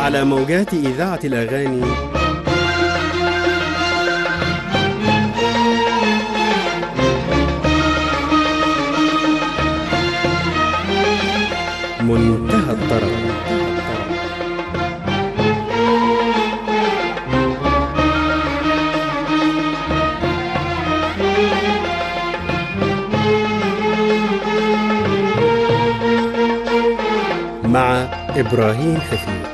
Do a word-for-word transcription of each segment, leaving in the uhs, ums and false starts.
على موجات إذاعة الأغاني منتهى الطرب. مع إبراهيم حفيظ.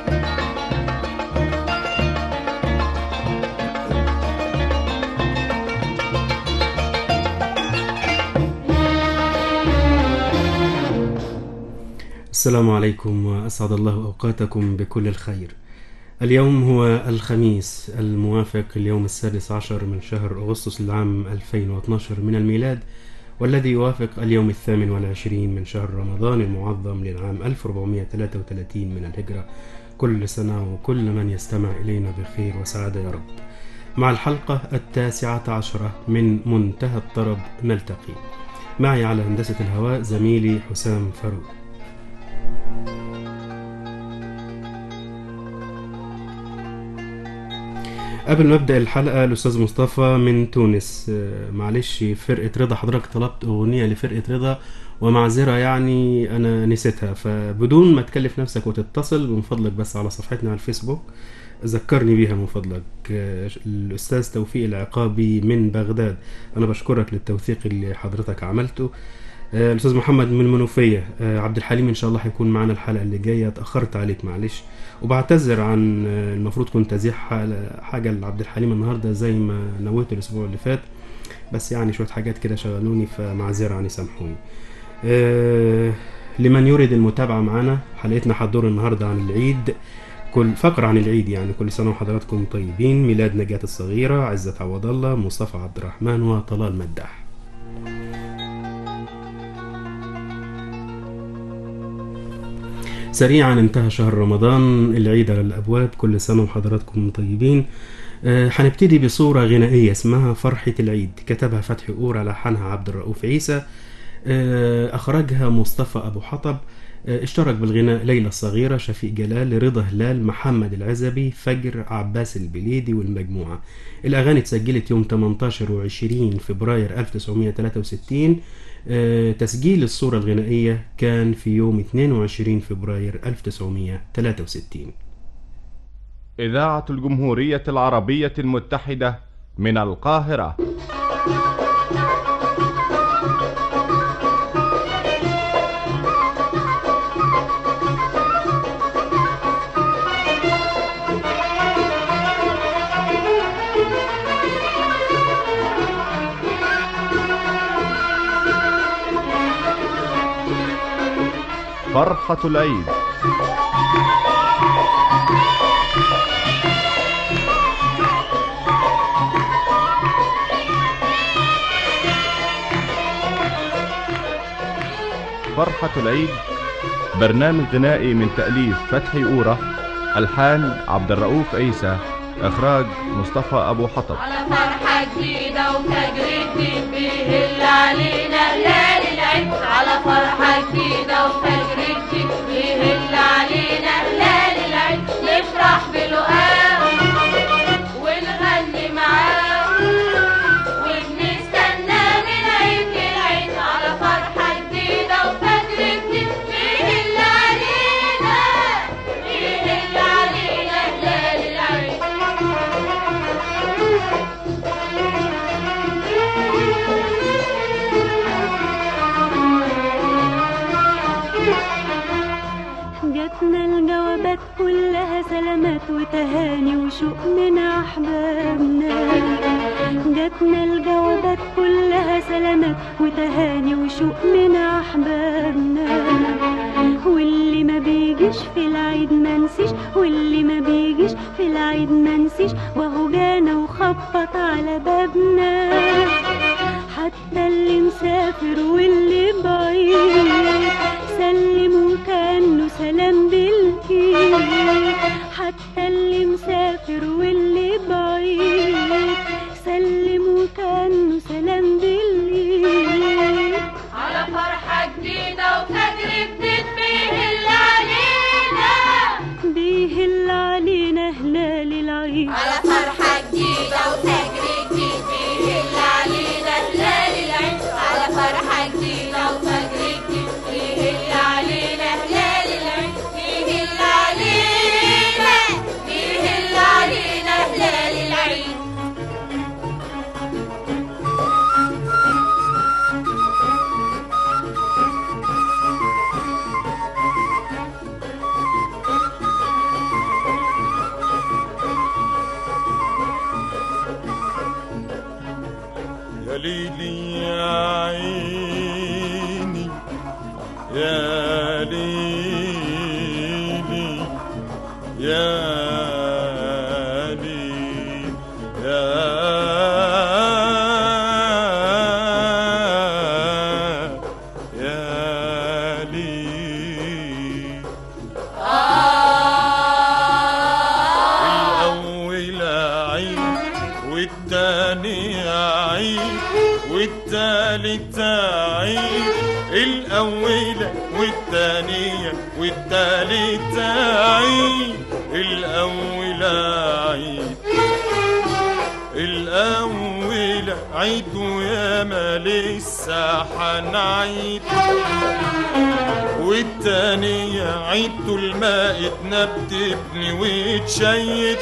السلام عليكم وأسعد الله أوقاتكم بكل الخير. اليوم هو الخميس الموافق اليوم السادس عشر من شهر أغسطس العام ألفين واثني عشر من الميلاد، والذي يوافق اليوم الثامن والعشرين من شهر رمضان المعظم للعام ألف وأربعمائة وثلاثة وثلاثين من الهجرة. كل سنة وكل من يستمع إلينا بخير وسعادة يا رب. مع الحلقة التاسعة عشرة من منتهى الطرب نلتقي. معي على هندسة الهواء زميلي حسام فاروق. قبل ما ابدا الحلقه الاستاذ مصطفى من تونس، معلش فرقه رضا حضرتك طلبت اغنيه لفرقه رضا ومعذره يعني انا نسيتها، فبدون ما تكلف نفسك وتتصل من فضلك بس على صفحتنا على الفيسبوك ذكرني بيها من فضلك. الاستاذ توفيق العقابي من بغداد، انا بشكرك للتوثيق اللي حضرتك عملته. الاستاذ محمد من المنوفيه، عبد الحليم ان شاء الله هيكون معنا الحلقه اللي جايه، اتاخرت عليك معلش وبعتذر عن المفروض كنت ازيح حاجه لعبد الحليم النهارده زي ما نويت الاسبوع اللي فات، بس يعني شويه حاجات كده شغلوني فمعذره عني سامحوني. أه لمن يريد المتابعه معنا حلقتنا هتدور النهارده عن العيد، كل فقره عن العيد يعني. كل سنه وحضراتكم طيبين. ميلاد نجاة الصغيره، عزة عوض الله، مصطفى عبد الرحمن وطلال مداح. سريعا انتهى شهر رمضان، العيد على الأبواب، كل سنة وحضراتكم طيبين. أه هنبتدي بصورة غنائية اسمها فرحة العيد، كتبها فتحي أورا، لحنها عبد الرؤوف عيسى، أه أخرجها مصطفى أبو حطب، أه اشترك بالغناء ليلى الصغيرة، شفيق جلال، رضا هلال، محمد العزبي، فجر، عباس البليدي والمجموعة. الأغاني اتسجلت يوم ثمانية عشر وعشرين فبراير ألف وتسعمائة وثلاثة وستين. أه تسجيل الصورة الغنائية كان في يوم اثنين وعشرين فبراير ألف وتسعمائة وثلاثة وستين. إذاعة الجمهورية العربية المتحدة من القاهرة. فرحة العيد. فرحة العيد برنامج غنائي من تأليف فتحي أورا، ألحان عبد الرؤوف عيسى، إخراج مصطفى أبو حطب. على فرحة جديدة وفجر جديد بيهل علينا هلال العيد، على فرحة جديدة وفجر جديد بيهل علينا هلال العيد، نفرح بلقاه ونغني معاه وبنستنى من عيد للعيد، على فرحة جديدة وفجر جديد بيهل علينا بيهل علينا هلال العيد. جاتنا الجوابات كلها سلامات وتهاني وشوق من أحبابنا، جاتنا الجوابات كلها سلامات وتهاني وشوق من أحبابنا، واللي ما بيجيش في العيد ما نسيش، واللي ما بيجيش في العيد ما نسيش، وهو جانا وخبط على بابنا، حتى اللي مسافر واللي بعيد سلم وكأنه سلام بالإيد، حتى اللي مسافر واللي بعيد سلم وكأنه سلام بالإيد، على فرحة جديدة وفجر جديد بيهل علينا بيهل ليلي يا ليل يا يا ليل. الأول عيد والتاني عيد والتالت عيد. الأول والتانية والتالت عيد. الأول عيد الأول عيد ويا ما لسه حنعيد. والتانية عيد طول ما اتنا بتبني وتشيد.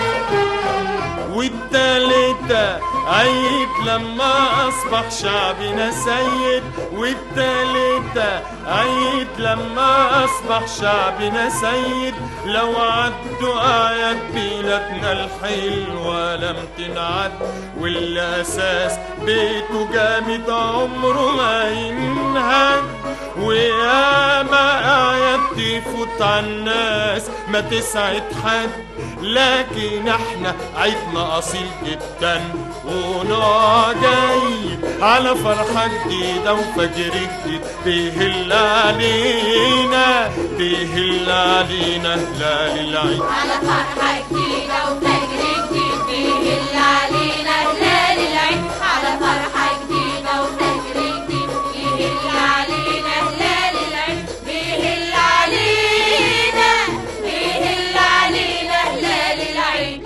والتالتة عيد لما أصبح شعبنا سيد. والتالتة عيد لما أصبح شعبنا سيد. لو عدوا أعياد بلادنا الحلوة لم تنعد. والأساس بيته جامد عمره ما ينهد. وياما أعياد تفوت عالناس ما تسعد حد. لكن احنا عيدنا أصيل جدا ونوع جاي على فرحة جديدة وفجر جديد بيهل علينا بيهل علينا هلال العيد. على فرحة جديدة وفجر جديد بيهل علينا هلال العيد. على فرحة جديدة وفجر جديد بيهل علينا هلال العيد. بيهل علينا بيهل علينا هلال العيد.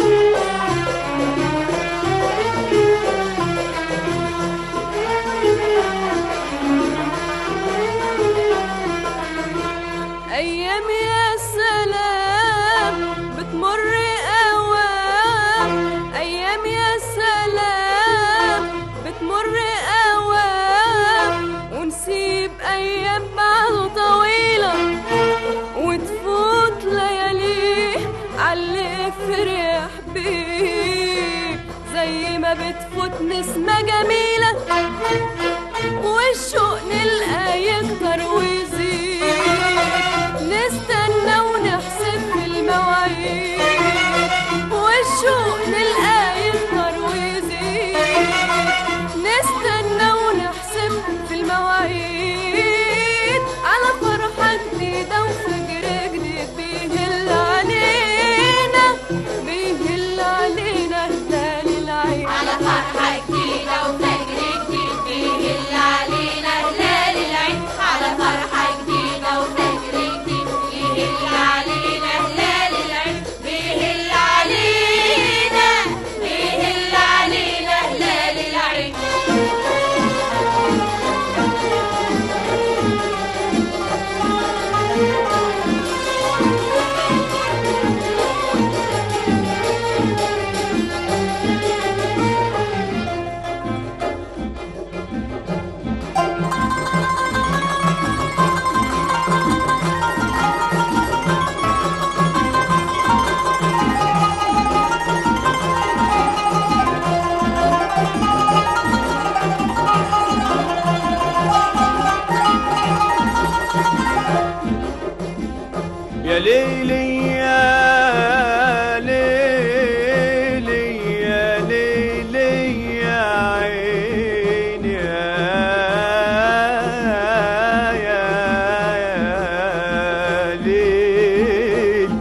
أيام يا سلام بتمر أوام. أيام يا سلام بتمر أوام. ونسيب أيام بعد طويلة وتفوت لياليه عاللي فرح بيه. زي ما بتفوت نسمة جميلة والشوق نلقى يكتر ويزيد. نستنى ونحسب في المواعيد والشوق نلقى يكتر ويزيد. نستنى ونحسب في المواعيد على فرحة جديدة وفجر جديد بيهل علينا بيهل علينا هلال العيد. على فرحة جديدة وفجر جديد بيهل علينا هلال العيد. على فرحة جديدة وفجر جديد بيهل علينا هلال العيد. بيهل علينا بيهل علينا هلال العيد. يا ليلي يا ليلي يا ليلي يا عيني يا يا يا ليل.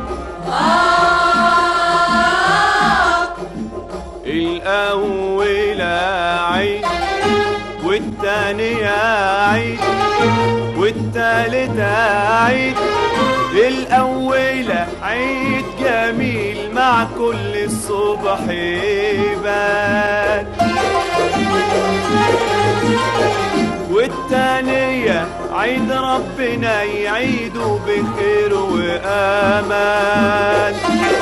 الأول عيد والتاني عيد والتالت عيد. الأول عيد جميل مع كل الصبح يبان. والتانية عيد ربنا يعيده بخير وأمان.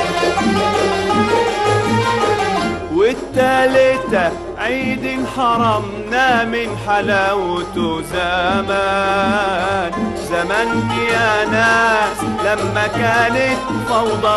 والتالتة عيد حرمنا من حلاوته زمان. زمان يا ناس لما كانت فوضى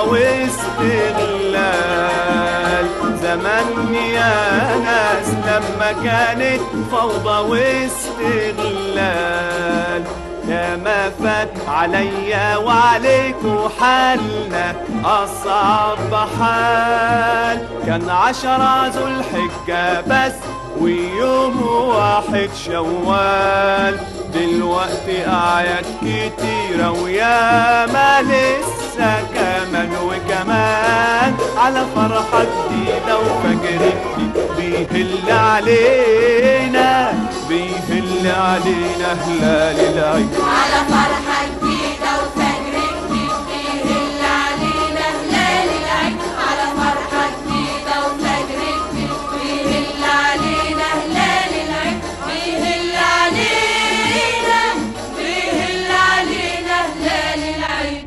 واستغلال. زمان يا ناس لما كانت فوضى واستغلال. يا ما فات عليا وعليكوا حالنا أصعب حال. كان عشرة ذو الحجة بس ويوم واحد شوال، دلوقتي أعياد كتيرة ويا ما لسه كمان وكمان، على فرحة جديدة وفجر جديد بيهل علينا بيهل علينا هلال العيد. على فرحة جديدة وفجر جديد بيهل علينا هلال العيد. على فرحة جديدة وفجر جديد بيهل علينا هلال العيد. بيهل علينا بيهل علينا هلال العيد.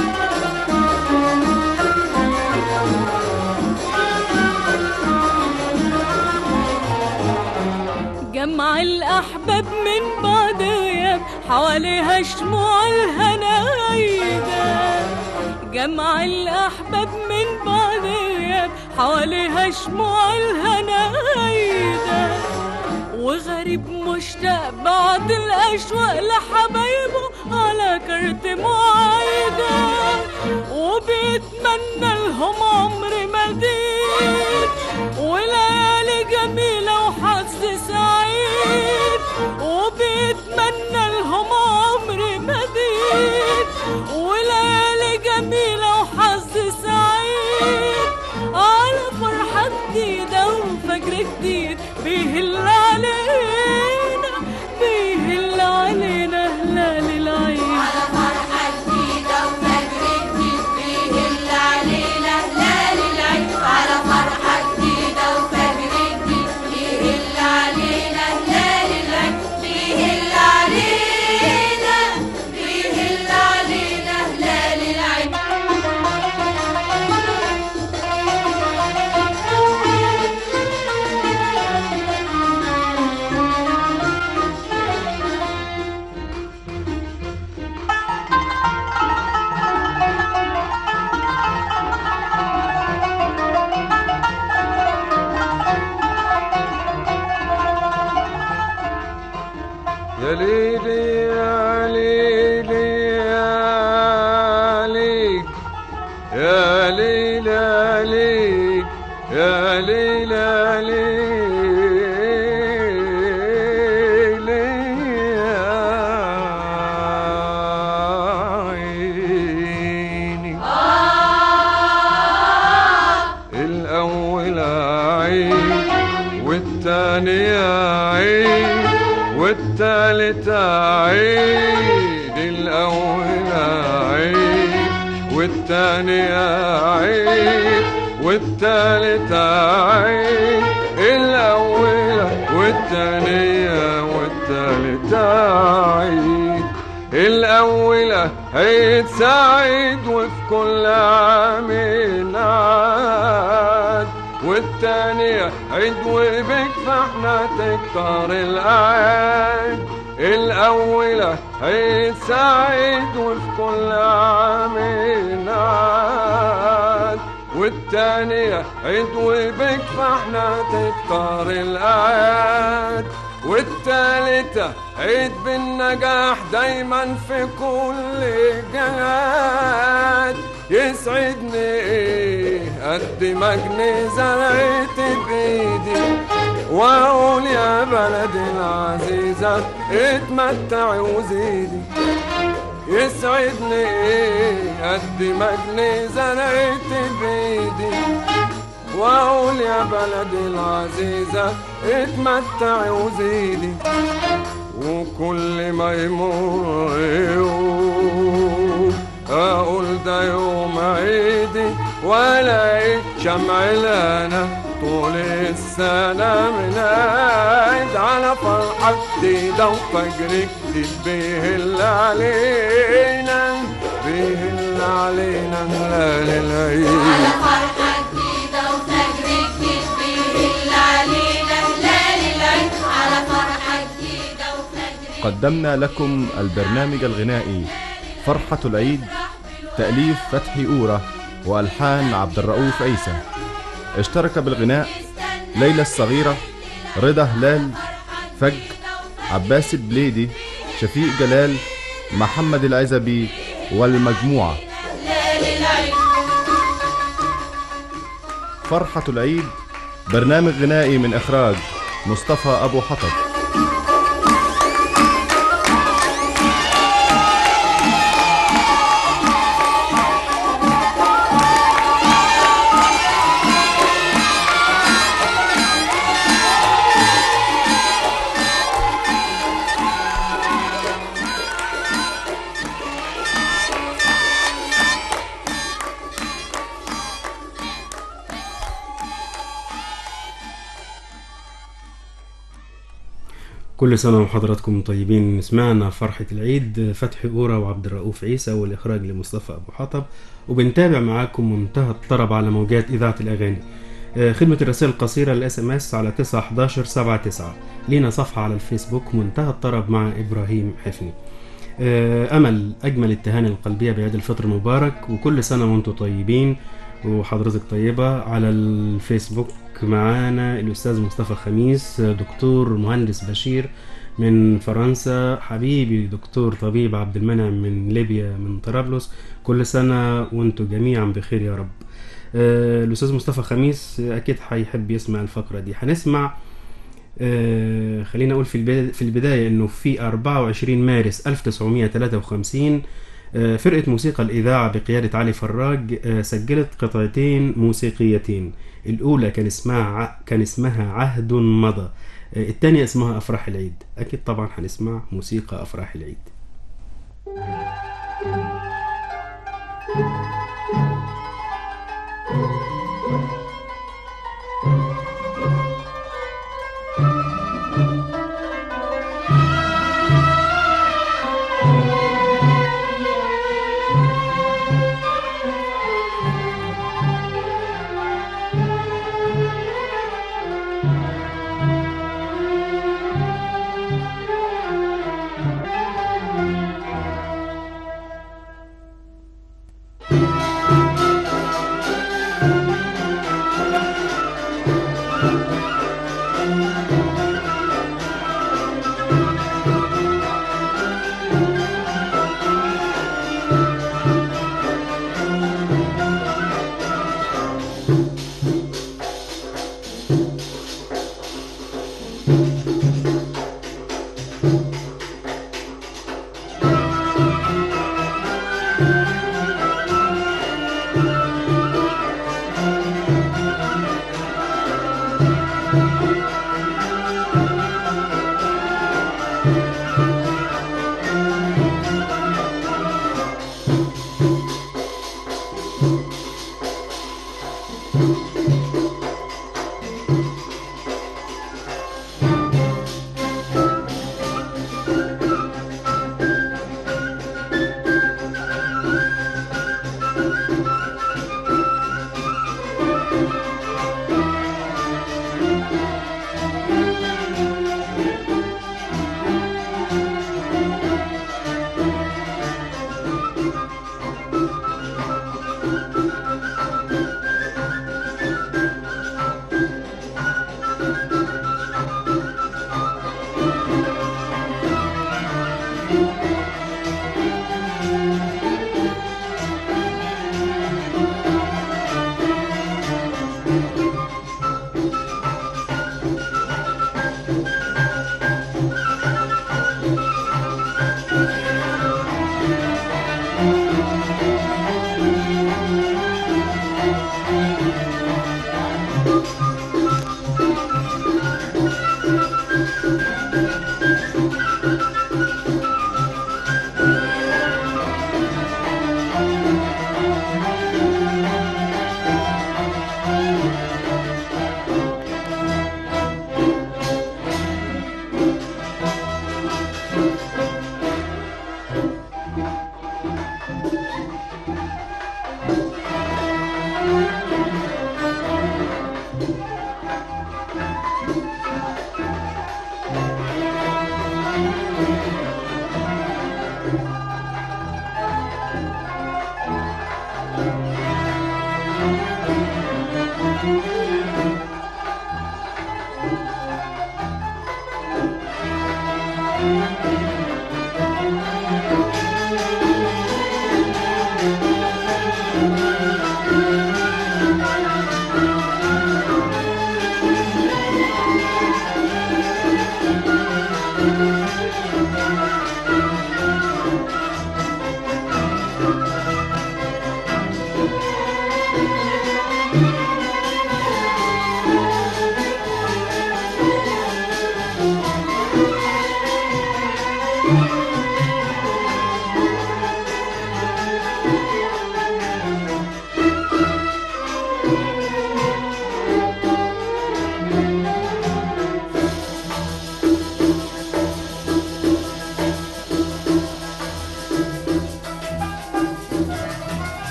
جمع الأحباب من بعد غياب حواليها شموع الهنا عيدة. جمع الأحباب من بعد غياب حواليها شموع الهنا عيدة. وغريب مشتاق بعد الأشواق لحبايبه على كرت معايدة، وبيتمنى لهم عمر مديد وليالي جميلة وحظ سعيد. وبيتمنى لهم عمر مديد وليالي جميلة وحظ سعيد، على فرحة جديدة وفجر جديد بيهل علينا بيهل علينا هلال العيد. على فرحة جديدة وفجر جديد بيهل علينا هلال العيد. على فرحة جديدة وفجر جديد بيهل علينا هلال العيد. بيهل علينا بيهل علينا هلال العيد. يا ليلي يا ليلي يا ليل يا ليل يا ليل يا ليل يا عيني. الأول عيد والتاني عيد والتالت عيد. الأول عيد والتاني عيد والتالت عيد. الأول والتاني والتالت عيد. الأول عيد سعيد وفي كل عام عاد، والتاني عيد وبك فاحنا تكتر الأعياد. الأول عيد سعيد وفي كل عام عاد، والتاني عيد وبك فاحنا تكتر الأعياد. والتالتة عيد بالنجاح دايما في كل جهاد. يسعدني ايه قد ما جنيه زرعت بايدي، واقول يا بلدي العزيزة اتمتعي وزيدي. يسعدني ايه قد ما جنيه زرعت بايدي، واقول يا بلدي العزيزة اتمتعي وزيدي. وكل ما يمر يوم اقول ده يوم عيدي، والاقي شمع لنا طول السنة من عيد. على فرحة جديدة وفجر جديد بيهل علينا بيهل علينا هلال العيد. على فرحة جديدة وفجر جديد بيهل علينا هلال العيد. على فرحة جديدة وفجر. قدمنا لكم البرنامج الغنائي فرحة العيد، تأليف فتحي أورة وألحان عبد الرؤوف عيسى. اشترك بالغناء ليلى الصغيرة، رضا هلال، فج، عباس البليدي، شفيق جلال، محمد العزبي والمجموعة. فرحة العيد برنامج غنائي من إخراج مصطفى أبو حطب. كل سنة وحضراتكم طيبين. سمعنا فرحة العيد فتحي أورا وعبد الرؤوف عيسى والإخراج لمصطفى أبو حطب، وبنتابع معاكم منتهى الطرب على موجات إذاعة الأغاني. خدمة الرسائل القصيرة الاس ام اس على تسعة حداشر سبعة تسعة. لينا صفحة على الفيسبوك منتهى الطرب مع إبراهيم حفني. أمل أجمل التهاني القلبية بعيد الفطر مبارك، وكل سنة وانتم طيبين وحضرتك طيبة. على الفيسبوك معانا الأستاذ مصطفى خميس، دكتور مهندس بشير من فرنسا، حبيبي دكتور طبيب عبد المنعم من ليبيا من طرابلس، كل سنة وانتم جميعا بخير يا رب. آه الأستاذ مصطفى خميس أكيد هيحب يسمع الفقرة دي. هنسمع آه خلينا أقول في, في البداية أنه في أربعة وعشرين مارس ألف وتسعمائة وثلاثة وخمسين آه فرقة موسيقى الإذاعة بقيادة علي فراج آه سجلت قطعتين موسيقيتين. الأولى كان اسمها كان اسمها عهد مضى، آه الثانية اسمها أفراح العيد. أكيد طبعا هنسمع موسيقى أفراح العيد.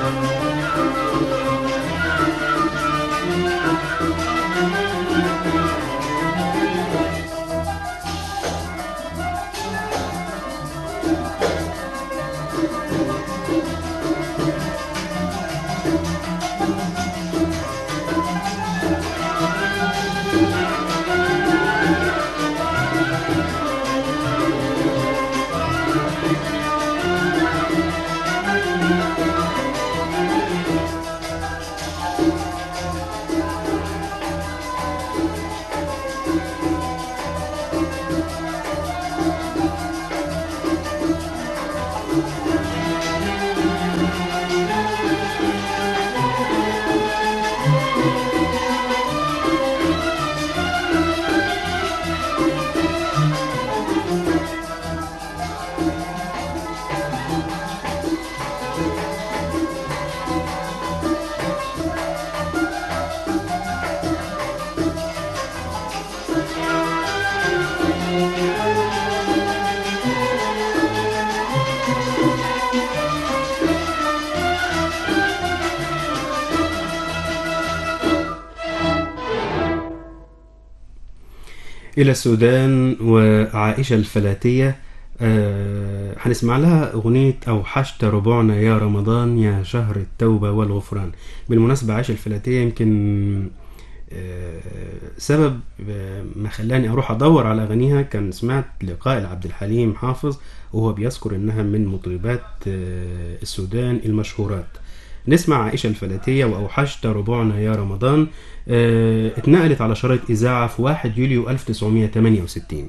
إلى السودان وعائشة الفلاتية. آه، هنسمع لها أغنية أوحشت ربعنا يا رمضان يا شهر التوبة والغفران. بالمناسبة عائشة الفلاتية يمكن آه، سبب آه، ما خلاني أروح أدور على أغانيها كان سمعت لقاء لعبد الحليم حافظ وهو بيذكر إنها من مطربات آه، السودان المشهورات. نسمع عائشة الفلاتية وأوحشت ربعنا يا رمضان. اه اتنقلت على شرايط إذاعة في واحد يوليو ألف وتسعمية وتمانية وستين.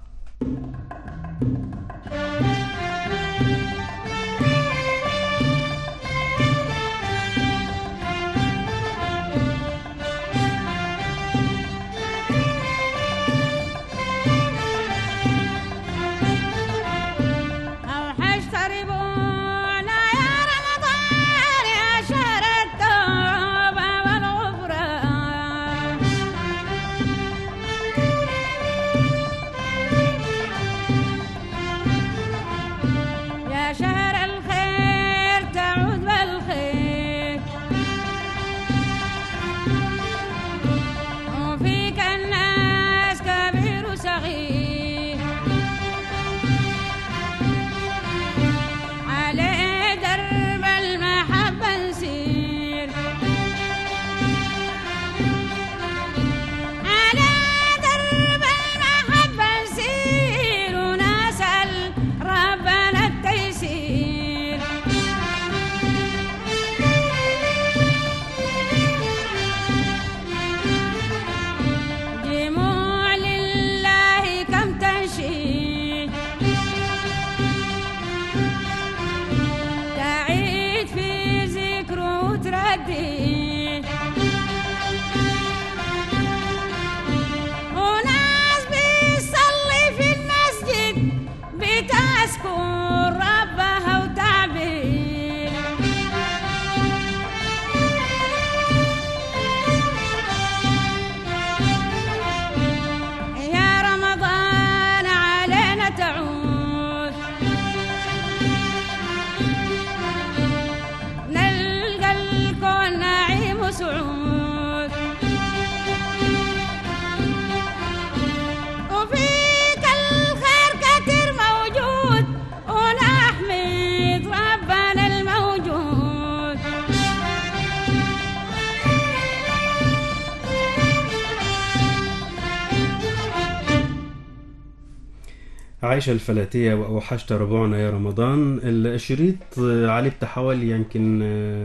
عائشة الفلاتية وأوحشت ربعنا يا رمضان. الشريط عليه بتاع حوالي يمكن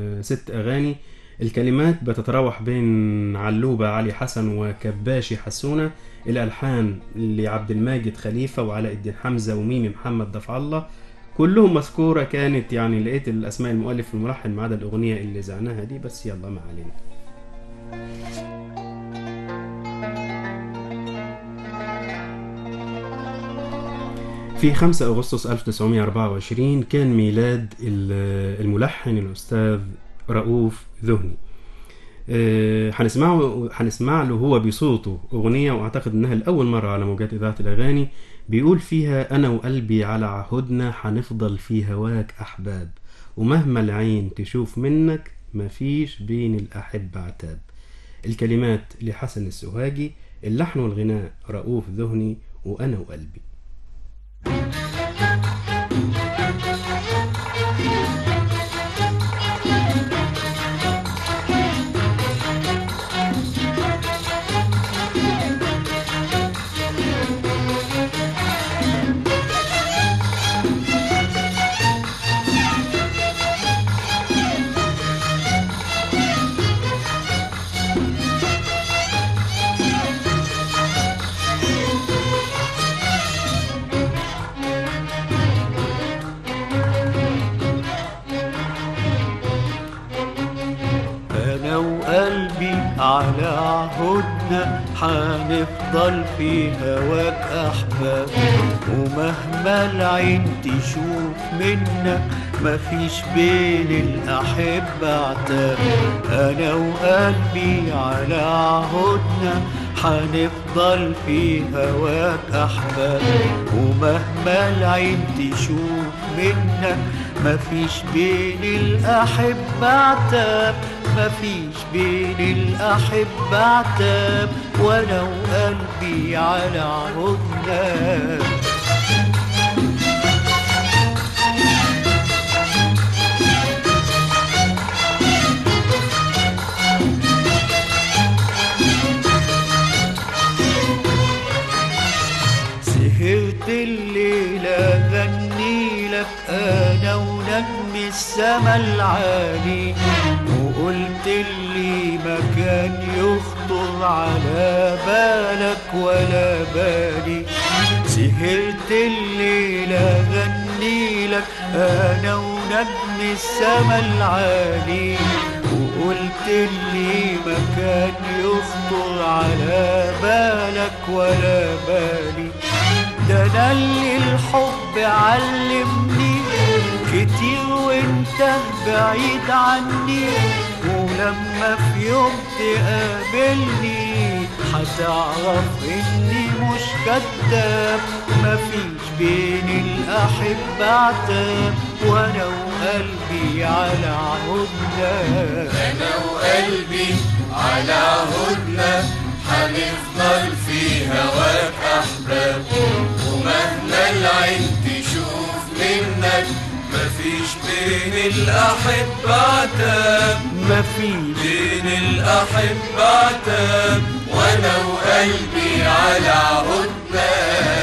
ست أغاني. الكلمات بتتراوح بين علوبة علي حسن وكباشي حسونة. الألحان لعبد الماجد خليفة وعلاء الدين حمزة وميمي محمد دفع الله. كلهم مذكورة كانت، يعني لقيت الأسماء المؤلف والملحن ما عدا الأغنية اللي زعناها دي، بس يلا ما علينا. في خمسة أغسطس ألف وتسعمية وأربعة وعشرين كان ميلاد الملحن الأستاذ رؤوف ذهني. هنسمعه هنسمع له هو بصوته أغنية، وأعتقد إنها الأول مرة على موجات إذاعة الأغاني. بيقول فيها: أنا وقلبي على عهدنا حنفضل في هواك أحباب، ومهما العين تشوف منك مفيش بين الأحبة عتاب. الكلمات لحسن السوهاجي، اللحن والغناء رؤوف ذهني وأنا وقلبي. على عهودنا حنفضل في هواك أحباب، ومهما العين تشوف منك مفيش بين الأحبة عتاب. أنا وقلبي على عهودنا حنفضل في هواك أحباب، ومهما العين تشوف منك مفيش بين الأحبة عتاب. مفيش بين الأحبة عتاب، وأنا وقلبي على عهودنا. سهرت الليلة غني لك أنا ونجم السما العالي، وقلت اللي ما كان يخطر على بالك ولا بالي. سهرت الليلة غني لك أنا ونجم السما العالي، وقلت اللي ما كان يخطر على بالك ولا بالي. ده أنا اللي الحب علمني كتير وانت بعيد عني، ولما في يوم تقابلني هتعرف اني مش كداب. مفيش بين الأحبة عتاب، وانا وقلبي على عهودنا. انا وقلبي على عهودنا هنفضل في هواك أحباب، ومهما العين تشوف منك مفيش بين الأحبة عتاب. مفيش بين الأحبة عتاب، وأنا وقلبي على عهودنا.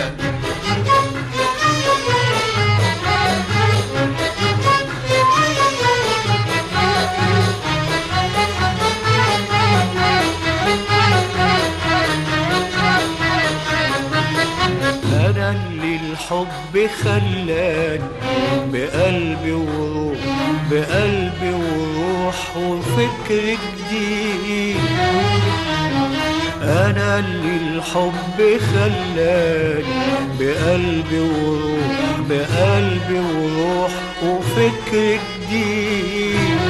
أنا اللي الحب خلاني بقلبي وروح، بقلبي وروح وفكر جديد. أنا اللي الحب خلاني بقلبي وروح، بقلبي وروح وفكر جديد.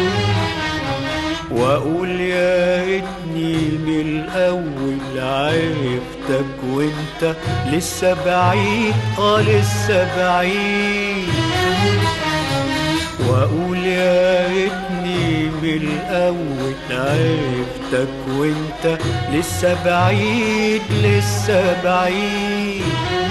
وأقول يا ريتني من الأول عرفتك وانت لسه بعيد، اه لسه بعيد. وأقول يا ريتني من الأول عرفتك وانت لسه بعيد، لسه بعيد.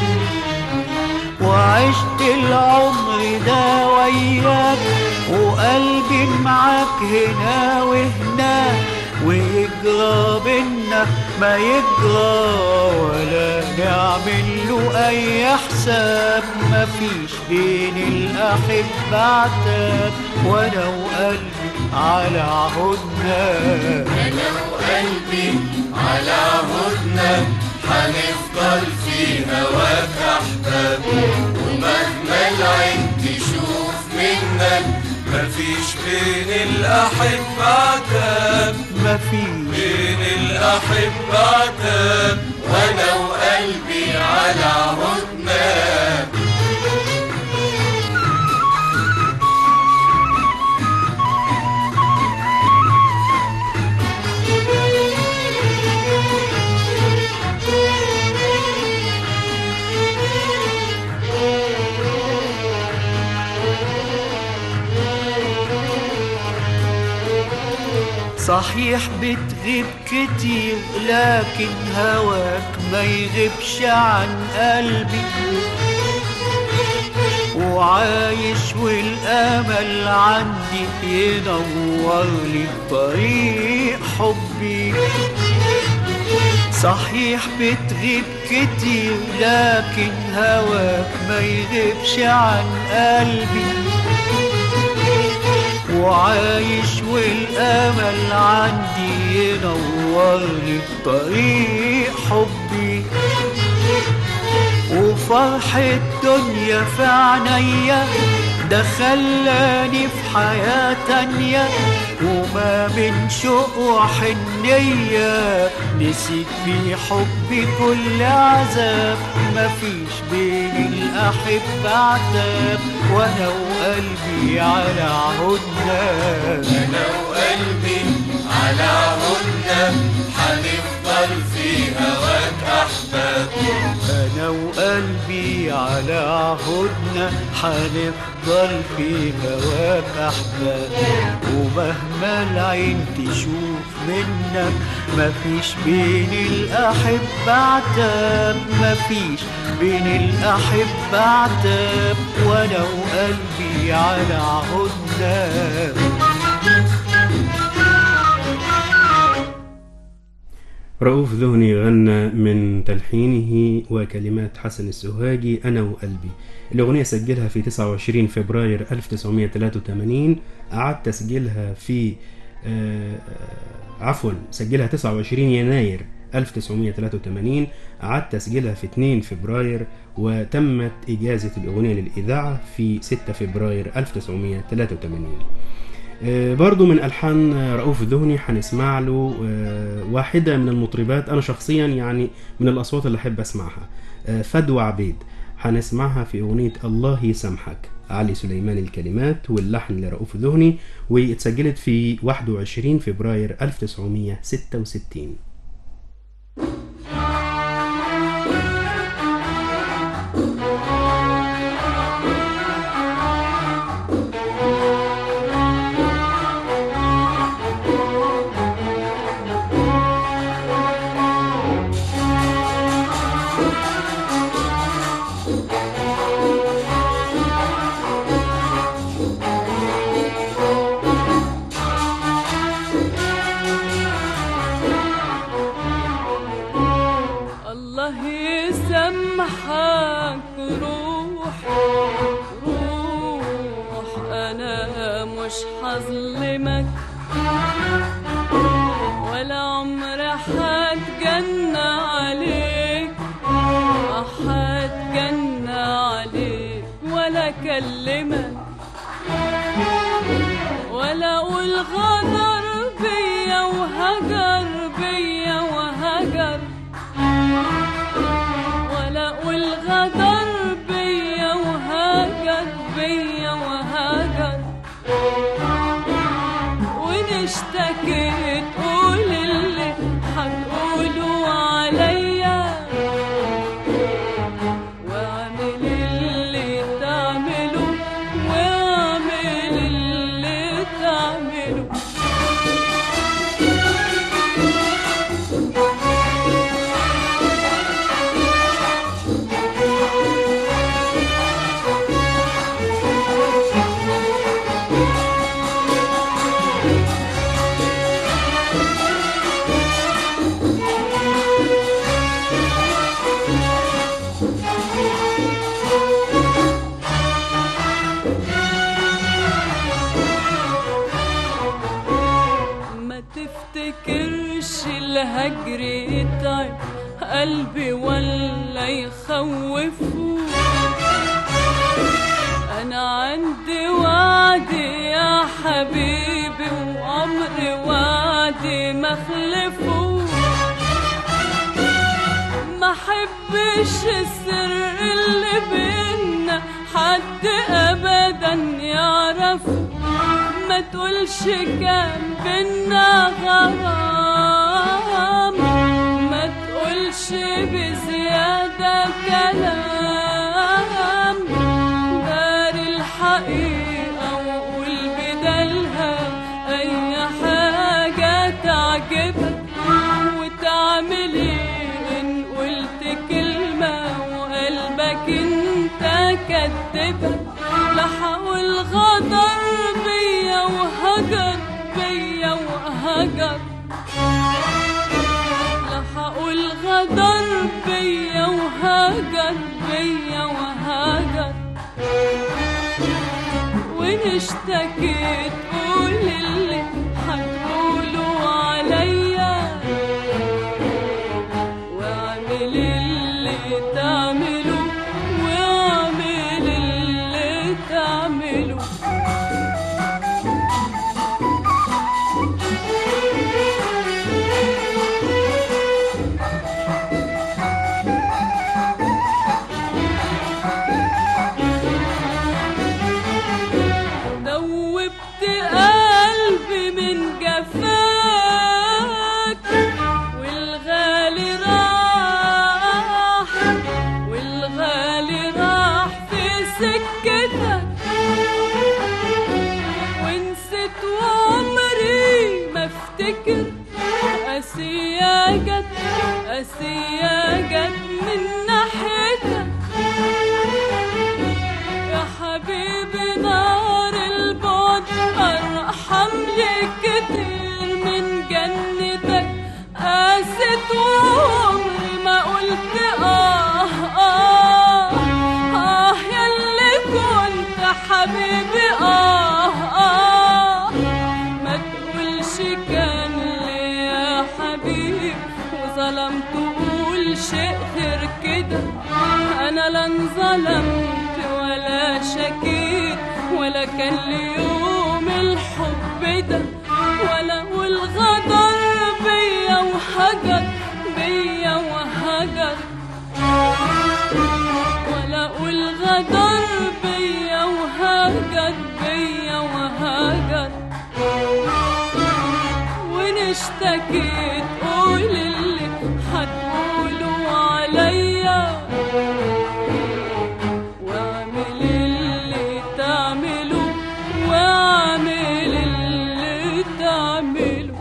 وعشت العمر ده وياك وقلبي معاك هنا وهنا، ويجرى بينا ما يجرى ولا نعمل له أي حساب. مفيش بين الأحبة عتاب، وأنا وقلبي على عهودنا. أنا وقلبي على عهودنا هنفضل في هواك أحباب، ومهما العين تشوف منك مفيش بين الأحبة عتاب. مفيش بين الأحبة عتاب، وأنا وقلبي على عهودنا. صحيح بتغيب كتير لكن هواك ما يغيبش عن قلبي، وعايش والامل عندي ينور لي طريق حبي. صحيح بتغيب كتير لكن هواك ما يغيبش عن قلبي، وعايش والامل عندي ينور لي طريق حبي. وفرح الدنيا في عينيا ده خلاني في حياة تانية، وما من شوق وحنية نسيت في حبي كل عذاب. مفيش بين الأحبة عتاب وأنا وقلبي على عهدنا، أنا وقلبي على عهدنا هنفضل في هواك أحباب. أنا وقلبي على عهدنا هنفضل في هواك أحباب. ومهما العين تشوف منك مفيش بين الأحبة عتاب، مفيش بين الأحبة عتاب وأنا وقلبي على عهدنا. رؤوف ذهني غنى من تلحينه وكلمات حسن السوهاجي أنا وقلبي. الأغنية سجلها في تسعة وعشرين فبراير ألف وتسعمائة وثلاثة وثمانين، أعاد تسجيلها في آه عفوا سجلها تسعة وعشرين يناير ألف وتسعمائة وثلاثة وثمانين، أعاد تسجيلها في اثنين فبراير، وتمت إجازة الأغنية للإذاعة في ستة فبراير ألف وتسعمائة وثلاثة وثمانين. برضو من ألحان رؤوف ذهني هنسمع له واحدة من المطربات أنا شخصيا يعني من الأصوات اللي أحب أسمعها، فدوى عبيد. هنسمعها في أغنية الله يسامحك، علي سليمان الكلمات واللحن لرؤوف ذهني، واتسجلت في واحد وعشرين فبراير ألف وتسعمائة وستة وستين. قلبي ولا يخوفه. أنا عندي وعدي يا حبيبي وعمري وعدي مخلفه. ما حبش السر اللي بينا حد أبدا يعرفه. ما تقولش كان بينا غرام، ما تقولش بزيادة كلام. داري الحقيقة وقول بدلها أي حاجة بكتبها لحقوا الغدر بيا وهجر بيا وهجر لحقوا الغدر بيا وهجر بيا وهجر وإن اشتكيت قول اللي هتقولوا عليا واعمل اللي تعملوا واعمل اللي تعملوا أسياجت أسياجت من ناحيتك يا حبيبي نار البعد أرحم لي كتير من جنتك قاست وعمري ما قلت آه آه آه ياللي كنت حبيبي آه آه ما تقولش كان ظلمت قول شيء غير كده انا لا انظلمت ولا شكيت ولا كان ليوم الحب ده ولا والغدر بيا وهجر بيا وهجر ولا والغدر بيا وهجر بيا وهجر وإن اشتكيت قول اللي هتقولوا عليا واعمل اللي تعملوا واعمل اللي تعملوا.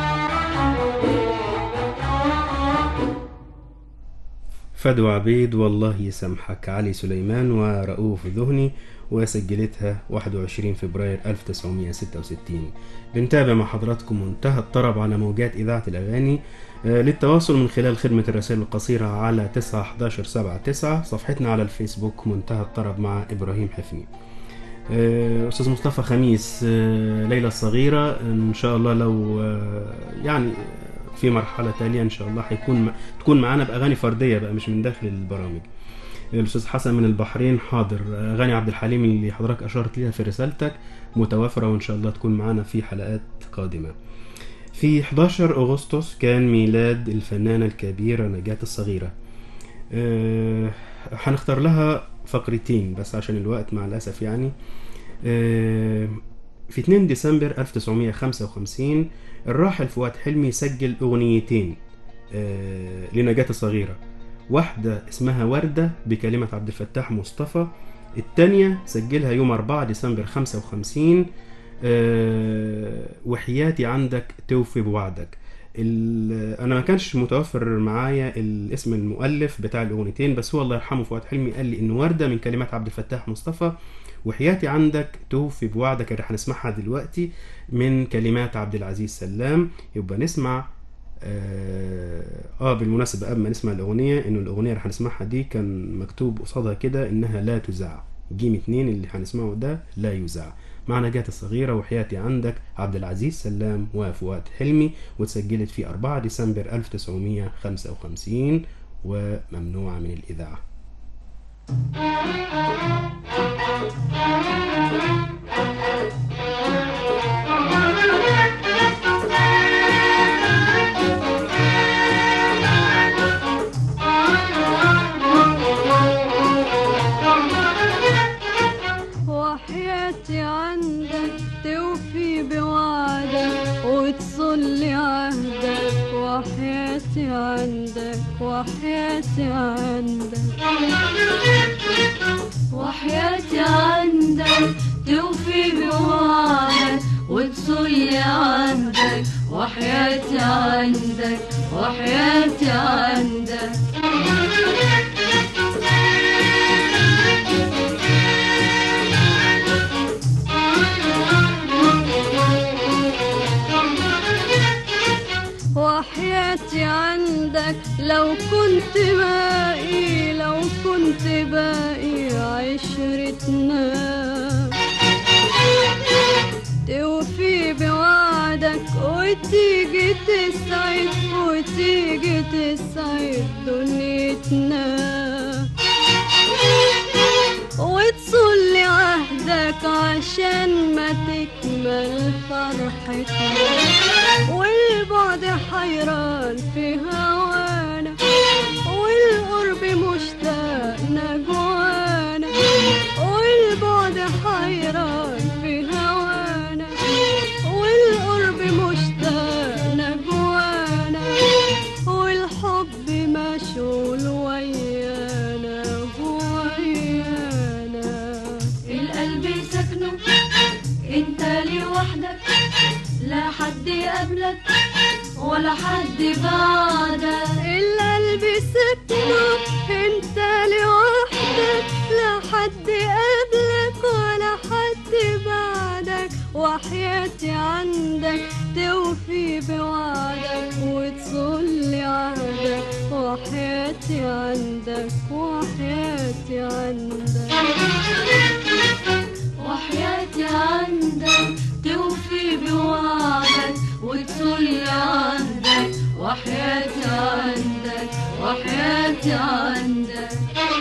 فدوى عبيد والله يسامحك، علي سليمان ورؤوف ذهني، وسجلتها واحد وعشرين فبراير ألف وتسعمائة وستة وستين. بنتابع مع حضراتكم منتهى الطرب على موجات إذاعة الأغاني. آه للتواصل من خلال خدمة الرسائل القصيرة على تسعة حداشر سبعة تسعة، صفحتنا على الفيسبوك منتهى الطرب مع إبراهيم حفني. آه أستاذ مصطفى خميس، آه ليلى الصغيرة إن شاء الله لو آه يعني في مرحلة تالية إن شاء الله هيكون تكون معانا بأغاني فردية بقى مش من داخل البرامج. الأستاذ حسن من البحرين حاضر. أغاني عبد الحليم اللي حضرتك أشرت ليها في رسالتك متوافرة وإن شاء الله تكون معانا في حلقات قادمة. في حداشر أغسطس كان ميلاد الفنانة الكبيرة نجاة الصغيرة. أه هنختار لها فقرتين بس عشان الوقت مع الأسف يعني. أه في اثنين ديسمبر ألف وتسعمائة وخمسة وخمسين الراحل فؤاد حلمي سجل أغنيتين أه لنجاة الصغيرة، واحدة اسمها وردة بكلمة عبد الفتاح مصطفى، التانية سجلها يوم أربعة ديسمبر خمسة وخمسين أه وحياتي عندك توفي بوعدك. انا ما كانش متوفر معايا الاسم المؤلف بتاع الاغنيتين، بس هو الله يرحمه فؤاد حلمي قال لي ان وردة من كلمات عبد الفتاح مصطفى وحياتي عندك توفي بوعدك اللي هنسمعها دلوقتي من كلمات عبد العزيز سلام. يبقى نسمع اه, آه بالمناسبة قبل ما نسمع الاغنية انه الاغنية اللي هنسمعها دي كان مكتوب قصادها كده انها لا تذاع، جيم اتنين اللي هنسمعه ده لا يذاع. مع نجاة الصغيرة وحياتي عندك عبد العزيز سلام وفؤاد حلمي، وتسجلت في أربعة ديسمبر ألف وتسعمائة وخمسة وخمسين وممنوعة من الإذاعة. وحياتي عندك توفي بوعدك وتصلي عهدك، وحياتي عندك وحياتي عندك وحياتي عندك توفي بوعدك وتصلي عندك، وحياتي عندك وحياتي عندك وحياتي عندك لو كنت باقي لو كنت باقي عشرتنا توفي بوعدك وتيجي تسعد وتيجي تسعد دنيتنا وتصلي عهدك عشان ما تكمل فرحتنا والبعد حيران في هوانا والقرب مشتاقنا جوانا والبعد حيران في هوانا والقرب مشتاقنا جوانا والحب مشغول ويانا ويانا القلب سكنه انت لوحدك لا حد قبلك ولا حد بعدك القلب سكنه انت لوحدك لا حد قبلك ولا حد بعدك وحياتي عندك توفي بوعدك وتصلي عهدك وحياتي عندك وحياتي عندك وحياتي عندك توفي بوعدك وتصلي عندك وحياتي عندك وحياتي عندك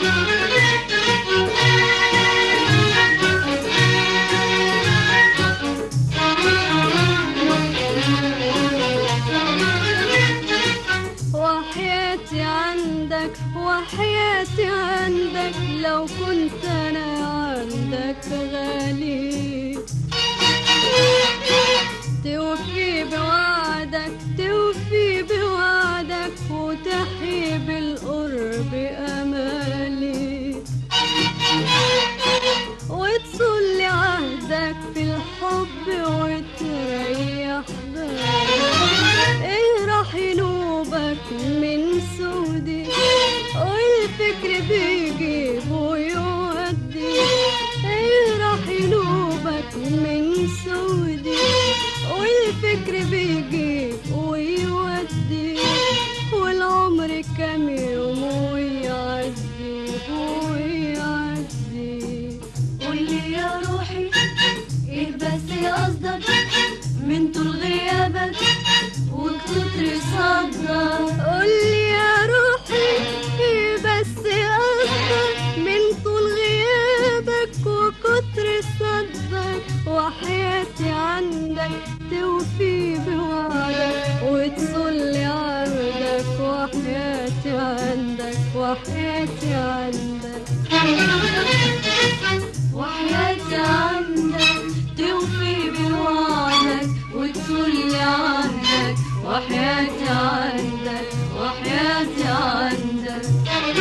وحياتي عندك وحياتي عندك لو كنت انا عندك غالي توفي بوعدك توفي بوعدك وتحيي بالقرب امالي وتصلي عهدك في الحب وتريح بالي ايه راح ينوبك من سودي والفكر بيجيب ويودي ايه راح ينوبك من سودي والفكر بيجيب ويودي والعمر كام يوم ويعدي ويعدي قولي يا روحي ايه بس قصدك من طول غيابك وكتر صدك قولي يا روحي ايه بس قصدك من طول غيابك وكتر صدك وحياتي عندك توفي بوعدك وتصلي عهدك وحياتي عندك وحياتي عندك وحياتي عندك توفي بوعدك وتصلي عندك وحياتي عندك وحياتي عندك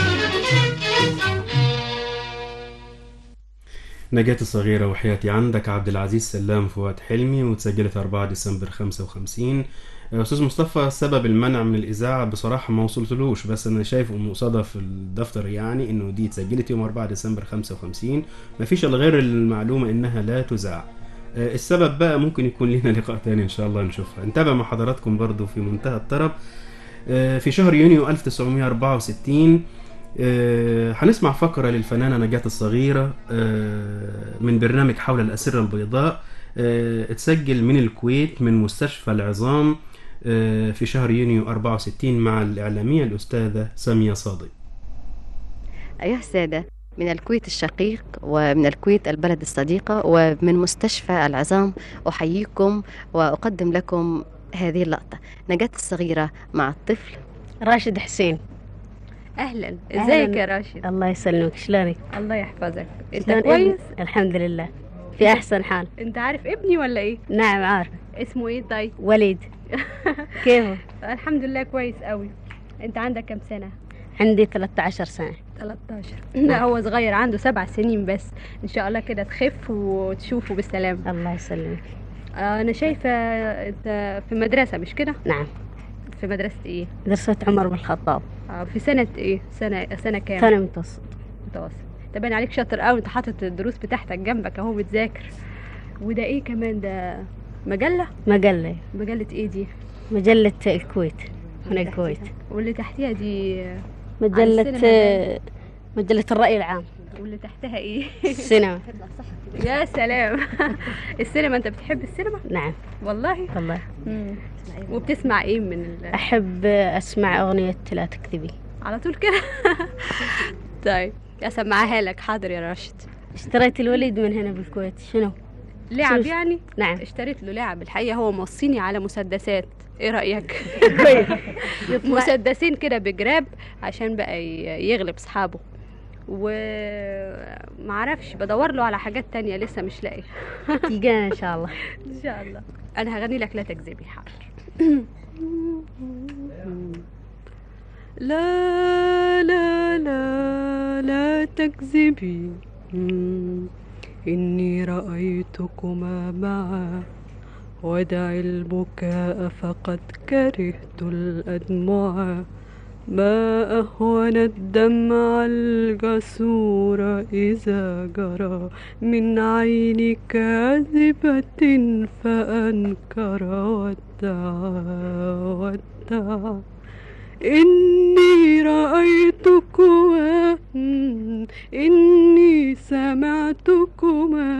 نجاة الصغيرة وحياتي عندك عبد العزيز سلام فؤاد حلمي وتسجلت أربعة ديسمبر خمسة وخمسين. أستاذ مصطفى سبب المنع من الإذاعة بصراحة ما وصلتلوش بس أنا شايف مقصدة في الدفتر يعني إنه دي اتسجلت يوم أربعة ديسمبر خمسة وخمسين مفيش إلا غير المعلومة إنها لا تذاع. السبب بقى ممكن يكون لنا لقاء تاني إن شاء الله نشوفها. نتابع مع حضراتكم برضو في منتهى الطرب. في شهر يونيو ألف وتسعمائة وأربعة وستين هنسمع فقرة للفنانة نجاة الصغيرة من برنامج حول الأسرة البيضاء اتسجل من الكويت من مستشفى العظام في شهر يونيو أربعة وستين مع الإعلامية الأستاذة سامية صادق. أيها السادة، من الكويت الشقيق ومن الكويت البلد الصديقة ومن مستشفى العظام أحييكم وأقدم لكم هذه اللقطة. نجاة الصغيرة مع الطفل راشد حسين. اهلا، ازيك يا راشد؟ الله يسلمك، شلونك؟ الله يحفظك. انت كويس؟ الحمد لله في احسن حال. انت عارف ابني ولا ايه؟ نعم عارف. اسمه ايه طيب؟ وليد. كيفه؟ الحمد لله كويس قوي. انت عندك كم سنة؟ عندي ثلاثة عشر سنة. ثلاثة عشر. لا هو صغير، عنده سبع سنين بس. ان شاء الله كده تخف وتشوفه بالسلامة. الله يسلمك. انا شايفة انت في مدرسة مش كده؟ نعم. في مدرسة ايه؟ مدرسة عمر بن الخطاب. اه في سنة ايه؟ سنة سنة كام؟ سنة متوسط. متوسط. تبان عليك شاطر قوي، انت حاطط الدروس بتاعتك جنبك اهو بتذاكر. وده ايه كمان ده؟ مجلة؟ مجلة. مجلة ايه دي؟ مجلة الكويت. من الكويت. واللي تحتيها دي مجلة عن السينما مجلة الرأي العام. واللي تحتها ايه؟ السينما. يا سلام. السينما، انت بتحب السينما؟ نعم والله. والله. مم. وبتسمع ايه من ال... أحب أسمع أغنية لا تكذبي. على طول كده. طيب اسمعها لك. حاضر يا راشد. اشتريت الوليد من هنا بالكويت. شنو؟ لعب يعني؟ نعم. اشتريت له لعب. الحقيقة هو موصيني على مسدسات. ايه رأيك؟ مسدسين كده بجراب عشان بقى ي- يغلب اصحابه، ومعرفش بدور له على حاجات تانية لسه مش لاقي. تلقانا إن شاء الله. ان شاء الله. انا هغني لك لا تكذبي. حاضر. لا لا لا لا تكذبي، إني رأيتكما معا، ودع البكاء فقد كرهت الأدمع، ما أهون الدمع الجسور إذا جرى من عين كاذبة فأنكر وادعى وادعى. إني رأيتكما، إني سمعتكما،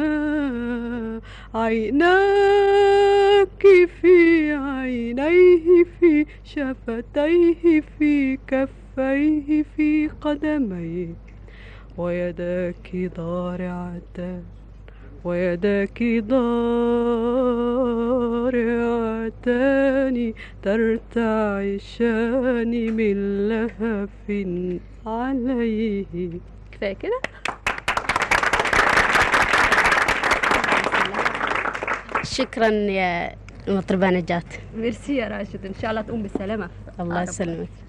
عيناك في عينيه، في شفتيه، في كفيه، في قدميه، ويداك ضارعتان، ويداك ضارعتان ترتعشان من لهف عليه. كفاية كده. شكرا يا مطربة نجاة. ميرسي يا راشد، ان شاء الله تقوم بالسلامة. الله يسلمك.